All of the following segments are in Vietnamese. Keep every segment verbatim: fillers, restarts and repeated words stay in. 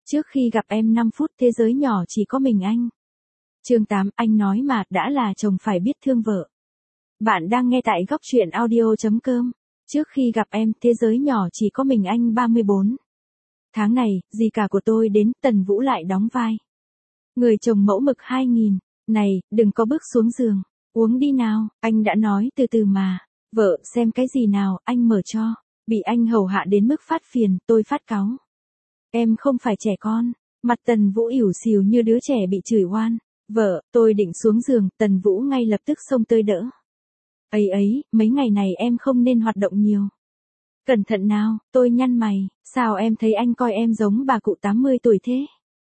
Trước khi gặp em năm phút thế giới nhỏ chỉ có mình anh. Chương tám, anh nói mà, đã là chồng phải biết thương vợ. Bạn đang nghe tại góc truyện audio chấm com. Trước khi gặp em, thế giới nhỏ chỉ có mình anh ba mươi bốn. Tháng này, dì cả của tôi đến, Tần Vũ lại đóng vai. Người chồng mẫu mực hai nghìn. Này, đừng có bước xuống giường. Uống đi nào, anh đã nói từ từ mà. Vợ, xem cái gì nào, anh mở cho. Bị anh hầu hạ đến mức phát phiền, tôi phát cáu. Em không phải trẻ con. Mặt Tần Vũ ỉu xìu như đứa trẻ bị chửi oan. Vợ, tôi định xuống giường, Tần Vũ ngay lập tức xông tới đỡ. Ấy ấy, mấy ngày này em không nên hoạt động nhiều. Cẩn thận nào, tôi nhăn mày, sao em thấy anh coi em giống bà cụ tám mươi tuổi thế?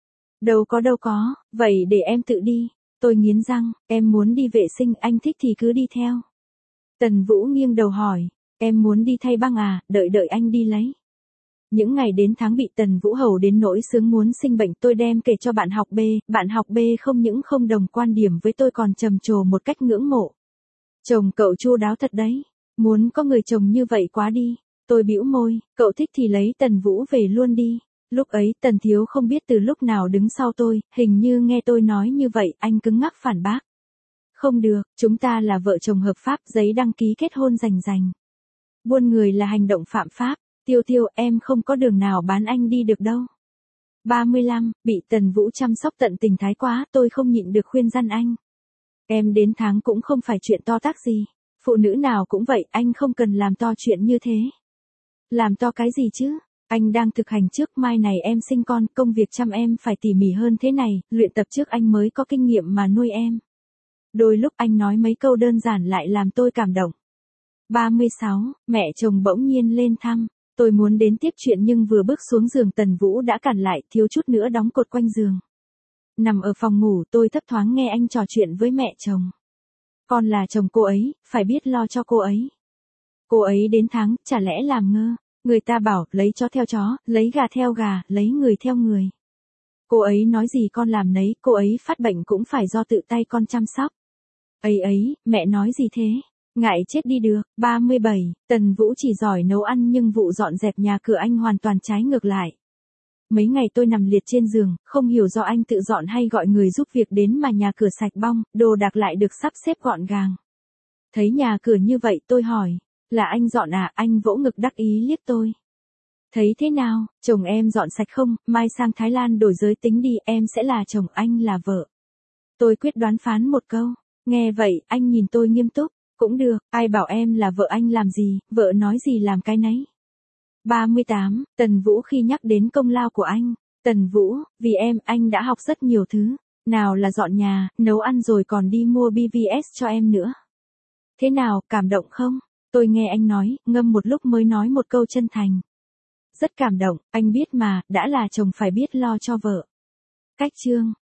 Đâu có đâu có, vậy để em tự đi. Tôi nghiến răng, em muốn đi vệ sinh, anh thích thì cứ đi theo. Tần Vũ nghiêng đầu hỏi, em muốn đi thay băng à, đợi đợi anh đi lấy. Những ngày đến tháng bị Tần Vũ hầu đến nỗi sướng muốn sinh bệnh, tôi đem kể cho bạn học B, bạn học B không những không đồng quan điểm với tôi còn trầm trồ một cách ngưỡng mộ. Chồng cậu chu đáo thật đấy, muốn có người chồng như vậy quá đi. Tôi bĩu môi, cậu thích thì lấy Tần Vũ về luôn đi. Lúc ấy Tần Thiếu không biết từ lúc nào đứng sau tôi, hình như nghe tôi nói như vậy, anh cứng ngắc phản bác. Không được, chúng ta là vợ chồng hợp pháp, giấy đăng ký kết hôn rành rành. Buôn người là hành động phạm pháp. Tiêu Tiêu, em không có đường nào bán anh đi được đâu. ba mươi lăm, bị Tần Vũ chăm sóc tận tình thái quá, tôi không nhịn được khuyên răn anh. Em đến tháng cũng không phải chuyện to tát gì. Phụ nữ nào cũng vậy, anh không cần làm to chuyện như thế. Làm to cái gì chứ? Anh đang thực hành trước, mai này em sinh con, công việc chăm em phải tỉ mỉ hơn thế này, luyện tập trước anh mới có kinh nghiệm mà nuôi em. Đôi lúc anh nói mấy câu đơn giản lại làm tôi cảm động. ba mươi sáu, mẹ chồng bỗng nhiên lên thăm. Tôi muốn đến tiếp chuyện nhưng vừa bước xuống giường Tần Vũ đã cản lại, thiếu chút nữa đóng cột quanh giường. Nằm ở phòng ngủ tôi thấp thoáng nghe anh trò chuyện với mẹ chồng. Con là chồng cô ấy, phải biết lo cho cô ấy. Cô ấy đến tháng, chả lẽ làm ngơ. Người ta bảo, lấy chó theo chó, lấy gà theo gà, lấy người theo người. Cô ấy nói gì con làm nấy, cô ấy phát bệnh cũng phải do tự tay con chăm sóc. Ấy ấy, mẹ nói gì thế? Ngại chết đi được. ba mươi bảy, Tần Vũ chỉ giỏi nấu ăn nhưng vụ dọn dẹp nhà cửa anh hoàn toàn trái ngược lại. Mấy ngày tôi nằm liệt trên giường, không hiểu do anh tự dọn hay gọi người giúp việc đến mà nhà cửa sạch bong, đồ đạc lại được sắp xếp gọn gàng. Thấy nhà cửa như vậy tôi hỏi, là anh dọn à? Anh vỗ ngực đắc ý liếc tôi. Thấy thế nào, chồng em dọn sạch không, mai sang Thái Lan đổi giới tính đi, em sẽ là chồng, anh là vợ. Tôi quyết đoán phán một câu, nghe vậy, anh nhìn tôi nghiêm túc. Cũng được, ai bảo em là vợ anh làm gì, vợ nói gì làm cái nấy. ba mươi tám, Tần Vũ khi nhắc đến công lao của anh. Tần Vũ, vì em, anh đã học rất nhiều thứ. Nào là dọn nhà, nấu ăn rồi còn đi mua bê vê ét cho em nữa. Thế nào, cảm động không? Tôi nghe anh nói, ngâm một lúc mới nói một câu chân thành. Rất cảm động, anh biết mà, đã là chồng phải biết lo cho vợ. Cách chương.